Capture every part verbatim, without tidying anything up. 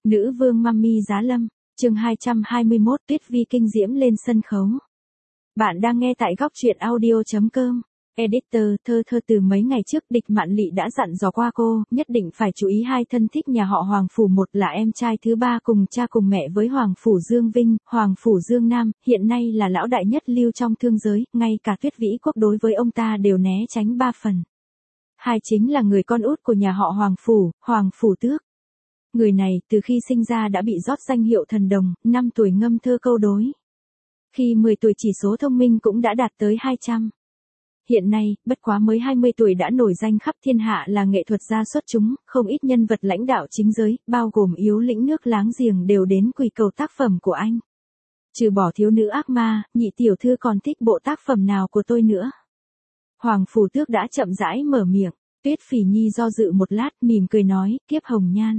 Nữ vương Mummy Giá Lâm, chương hai trăm hai mươi mốt Tuyết Vi kinh diễm lên sân khấu. Bạn đang nghe tại góc truyện audio chấm com. Editor, thơ thơ từ mấy ngày trước Địch Mạn Lị đã dặn dò qua cô, nhất định phải chú ý hai thân thích nhà họ Hoàng Phủ, một là em trai thứ ba cùng cha cùng mẹ với Hoàng Phủ Dương Vinh, Hoàng Phủ Dương Nam, hiện nay là lão đại nhất lưu trong thương giới, ngay cả Tuyết Vĩ Quốc đối với ông ta đều né tránh ba phần. Hai chính là người con út của nhà họ Hoàng Phủ, Hoàng Phủ Tước. Người này từ khi sinh ra đã bị rót danh hiệu thần đồng, năm tuổi ngâm thơ câu đối. Khi mười tuổi chỉ số thông minh cũng đã đạt tới hai trăm. Hiện nay, bất quá mới hai mươi tuổi đã nổi danh khắp thiên hạ là nghệ thuật gia xuất chúng, không ít nhân vật lãnh đạo chính giới, bao gồm yếu lĩnh nước láng giềng đều đến quỳ cầu tác phẩm của anh. Trừ bỏ thiếu nữ ác ma, nhị tiểu thư còn thích bộ tác phẩm nào của tôi nữa? Hoàng Phủ Tước đã chậm rãi mở miệng, Tuyết Phỉ Nhi do dự một lát, mỉm cười nói, Kiếp Hồng Nhan.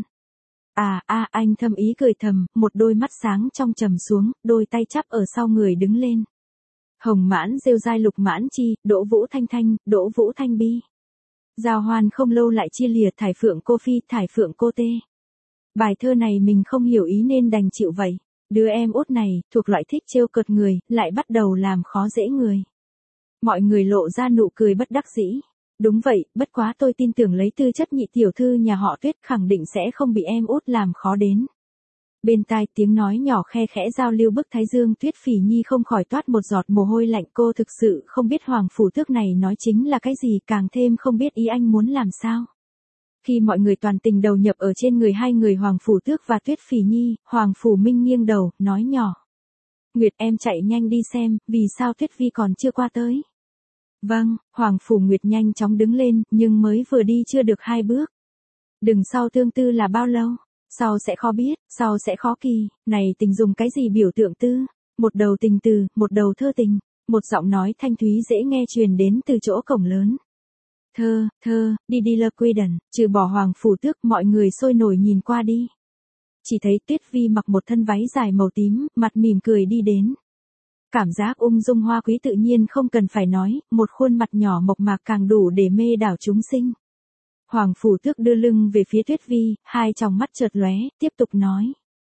À, a, anh thâm ý cười thầm, một đôi mắt sáng trong trầm xuống, đôi tay chắp ở sau người đứng lên. Hồng mãn rêu dai lục mãn chi, Đỗ Vũ Thanh Thanh, Đỗ Vũ Thanh Bi. Giao hoan không lâu lại chia lìa, thải phượng cô phi, thải phượng cô tê. Bài thơ này mình không hiểu ý nên đành chịu vậy. Đứa em út này, thuộc loại thích trêu cợt người, lại bắt đầu làm khó dễ người. Mọi người lộ ra nụ cười bất đắc dĩ. Đúng vậy, bất quá tôi tin tưởng lấy tư chất nhị tiểu thư nhà họ Tuyết khẳng định sẽ không bị em út làm khó đến. Bên tai tiếng nói nhỏ khe khẽ giao lưu bức thái dương, Tuyết Phỉ Nhi không khỏi toát một giọt mồ hôi lạnh, cô thực sự không biết Hoàng Phủ Tước này nói chính là cái gì, càng thêm không biết ý anh muốn làm sao. Khi mọi người toàn tình đầu nhập ở trên người hai người Hoàng Phủ Tước và Tuyết Phỉ Nhi, Hoàng Phủ Minh nghiêng đầu, nói nhỏ. Nguyệt em chạy nhanh đi xem, vì sao Tuyết Vi còn chưa qua tới. Vâng, Hoàng Phủ Nguyệt nhanh chóng đứng lên, nhưng mới vừa đi chưa được hai bước. Đừng sau tương tư là bao lâu? Sau sẽ khó biết, sau sẽ khó kỳ, này tình dùng cái gì biểu tượng tư? Một đầu tình từ, một đầu thơ tình, một giọng nói thanh thúy dễ nghe truyền đến từ chỗ cổng lớn. Thơ, thơ, đi đi lơ quy đần, trừ bỏ Hoàng Phủ Tước, mọi người sôi nổi nhìn qua đi. Chỉ thấy Tuyết Vi mặc một thân váy dài màu tím, mặt mỉm cười đi đến. Cảm giác ung dung hoa quý tự nhiên không cần phải nói, một khuôn mặt nhỏ mộc mạc càng đủ để mê đảo chúng sinh. Hoàng Phủ Tước đưa lưng về phía Tuyết Vi, hai tròng mắt chợt lóe, tiếp tục nói.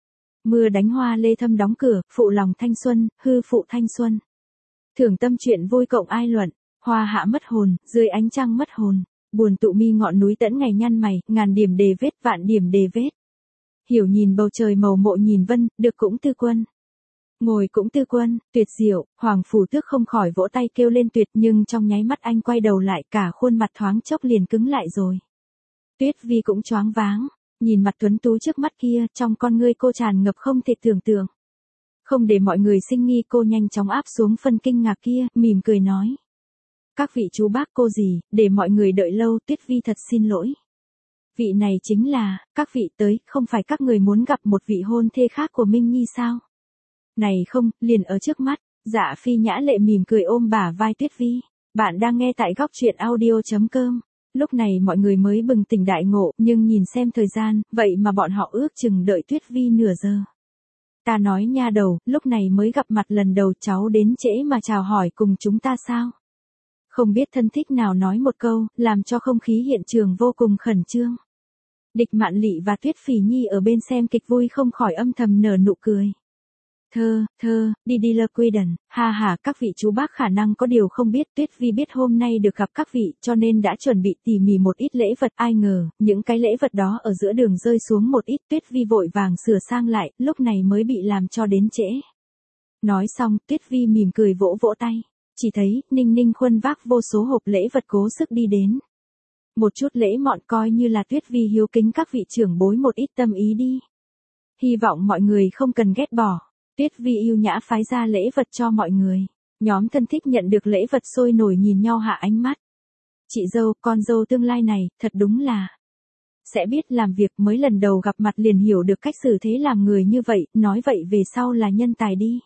Mưa đánh hoa lê thâm đóng cửa, phụ lòng thanh xuân, hư phụ thanh xuân. Thưởng tâm chuyện vui cộng ai luận, hoa hạ mất hồn, dưới ánh trăng mất hồn, buồn tụ mi ngọn núi tẫn ngày nhăn mày, ngàn điểm đề vết vạn điểm đề vết. Hiểu nhìn bầu trời màu mộ nhìn vân, được cũng tư quân. Ngồi cũng tư quân, tuyệt diệu, Hoàng Phủ Tước không khỏi vỗ tay kêu lên tuyệt, nhưng trong nháy mắt anh quay đầu lại, cả khuôn mặt thoáng chốc liền cứng lại rồi. Tuyết Vi cũng choáng váng, nhìn mặt tuấn tú trước mắt kia, trong con ngươi cô tràn ngập không thể tưởng tượng. Không để mọi người sinh nghi, cô nhanh chóng áp xuống phân kinh ngạc kia, mỉm cười nói. Các vị chú bác cô dì, để mọi người đợi lâu, Tuyết Vi thật xin lỗi. Vị này chính là, các vị tới, không phải các người muốn gặp một vị hôn thê khác của Minh Nhi sao? Này không, liền ở trước mắt. Dạ Phi nhã lệ mỉm cười ôm bả vai Tuyết Vi. Bạn đang nghe tại góc truyện audio chấm com. Lúc này mọi người mới bừng tỉnh đại ngộ, nhưng nhìn xem thời gian, vậy mà bọn họ ước chừng đợi Tuyết Vi nửa giờ. Ta nói nha đầu, lúc này mới gặp mặt lần đầu cháu đến trễ mà chào hỏi cùng chúng ta sao? Không biết thân thích nào nói một câu, làm cho không khí hiện trường vô cùng khẩn trương. Địch Mạn Lị và Tuyết Phỉ Nhi ở bên xem kịch vui không khỏi âm thầm nở nụ cười. Thơ, thơ, đi đi lơ quy đần, ha ha, các vị chú bác khả năng có điều không biết, Tuyết Vi biết hôm nay được gặp các vị, cho nên đã chuẩn bị tỉ mỉ một ít lễ vật, ai ngờ, những cái lễ vật đó ở giữa đường rơi xuống một ít, Tuyết Vi vội vàng sửa sang lại, lúc này mới bị làm cho đến trễ. Nói xong, Tuyết Vi mỉm cười vỗ vỗ tay, chỉ thấy, Ninh Ninh khuân vác vô số hộp lễ vật cố sức đi đến. Một chút lễ mọn coi như là Tuyết Vi hiếu kính các vị trưởng bối một ít tâm ý đi. Hy vọng mọi người không cần ghét bỏ. Tuyết Vi yêu nhã phái ra lễ vật cho mọi người. Nhóm thân thích nhận được lễ vật sôi nổi nhìn nhau hạ ánh mắt. Chị dâu, con dâu tương lai này, thật đúng là sẽ biết làm việc, mới lần đầu gặp mặt liền hiểu được cách xử thế làm người như vậy, nói vậy về sau là nhân tài đi.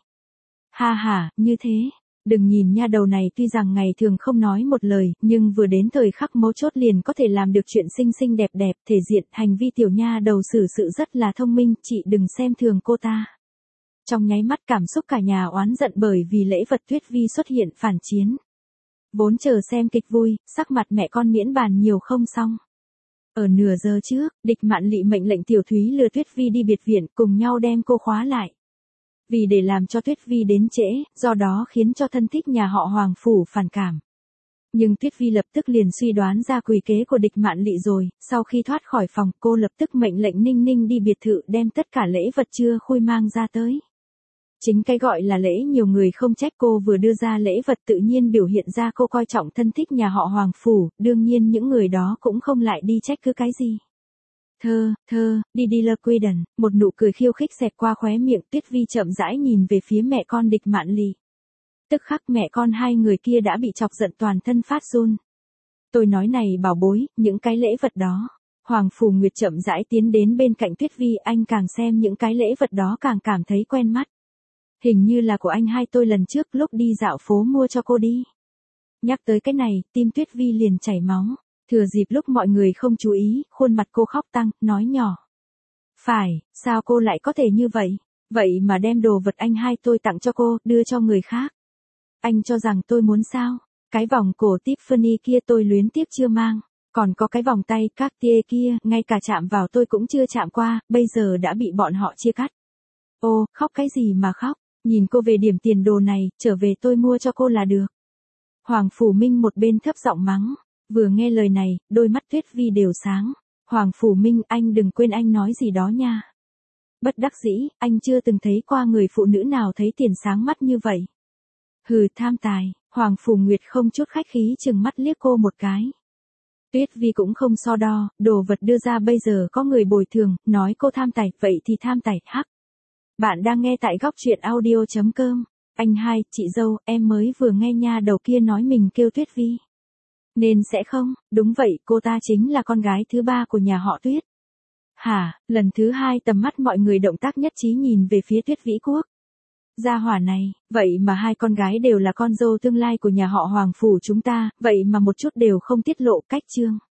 Ha ha, như thế. Đừng nhìn nha đầu này tuy rằng ngày thường không nói một lời, nhưng vừa đến thời khắc mấu chốt liền có thể làm được chuyện xinh xinh đẹp đẹp, thể diện, hành vi tiểu nha đầu xử sự rất là thông minh, chị đừng xem thường cô ta. Trong nháy mắt cảm xúc cả nhà oán giận bởi vì lễ vật Tuyết Vi xuất hiện phản chiến. Vốn chờ xem kịch vui, sắc mặt mẹ con miễn bàn nhiều không xong. Ở nửa giờ trước, Địch Mạn Lị mệnh lệnh Tiểu Thúy lừa Tuyết Vi đi biệt viện, cùng nhau đem cô khóa lại. Vì để làm cho Tuyết Vi đến trễ, do đó khiến cho thân thích nhà họ Hoàng phủ phản cảm. Nhưng Tuyết Vi lập tức liền suy đoán ra quỷ kế của Địch Mạn Lị rồi, sau khi thoát khỏi phòng, cô lập tức mệnh lệnh Ninh Ninh đi biệt thự đem tất cả lễ vật chưa khui mang ra tới. Chính cái gọi là lễ nhiều người không trách, cô vừa đưa ra lễ vật tự nhiên biểu hiện ra cô coi trọng thân thích nhà họ Hoàng phủ, đương nhiên những người đó cũng không lại đi trách cứ cái gì. Thơ, thơ, đi đi lơ quy đần, một nụ cười khiêu khích xẹt qua khóe miệng, Tuyết Vi chậm rãi nhìn về phía mẹ con Địch Mạn Lị. Tức khắc mẹ con hai người kia đã bị chọc giận toàn thân phát run. Tôi nói này bảo bối, những cái lễ vật đó. Hoàng Phủ Nguyệt chậm rãi tiến đến bên cạnh Tuyết Vi, anh càng xem những cái lễ vật đó càng cảm thấy quen mắt. Hình như là của anh hai tôi lần trước lúc đi dạo phố mua cho cô đi. Nhắc tới cái này, tim Tuyết Vi liền chảy máu. Thừa dịp lúc mọi người không chú ý, khuôn mặt cô khóc tăng, nói nhỏ. Phải, sao cô lại có thể như vậy? Vậy mà đem đồ vật anh hai tôi tặng cho cô, đưa cho người khác. Anh cho rằng tôi muốn sao? Cái vòng cổ Tiffany kia tôi luyến tiếc chưa mang. Còn có cái vòng tay Cartier kia, ngay cả chạm vào tôi cũng chưa chạm qua, bây giờ đã bị bọn họ chia cắt. Ô, khóc cái gì mà khóc? Nhìn cô về điểm tiền đồ này, trở về tôi mua cho cô là được. Hoàng Phủ Minh một bên thấp giọng mắng. Vừa nghe lời này, đôi mắt Tuyết Vi đều sáng. Hoàng Phủ Minh, anh đừng quên anh nói gì đó nha. Bất đắc dĩ, anh chưa từng thấy qua người phụ nữ nào thấy tiền sáng mắt như vậy. Hừ, tham tài. Hoàng Phủ Nguyệt không chút khách khí chừng mắt liếc cô một cái. Tuyết Vi cũng không so đo, đồ vật đưa ra bây giờ có người bồi thường, nói cô tham tài, vậy thì tham tài, hắc. Bạn đang nghe tại góc truyện audio chấm com. Anh hai, chị dâu, em mới vừa nghe nha đầu kia nói mình kêu Tuyết Vi. Nên sẽ không, đúng vậy, cô ta chính là con gái thứ ba của nhà họ Tuyết. Hả, lần thứ hai tầm mắt mọi người động tác nhất trí nhìn về phía Tuyết Vĩ Quốc. Gia hỏa này, vậy mà hai con gái đều là con dâu tương lai của nhà họ Hoàng phủ chúng ta, vậy mà một chút đều không tiết lộ cách chương.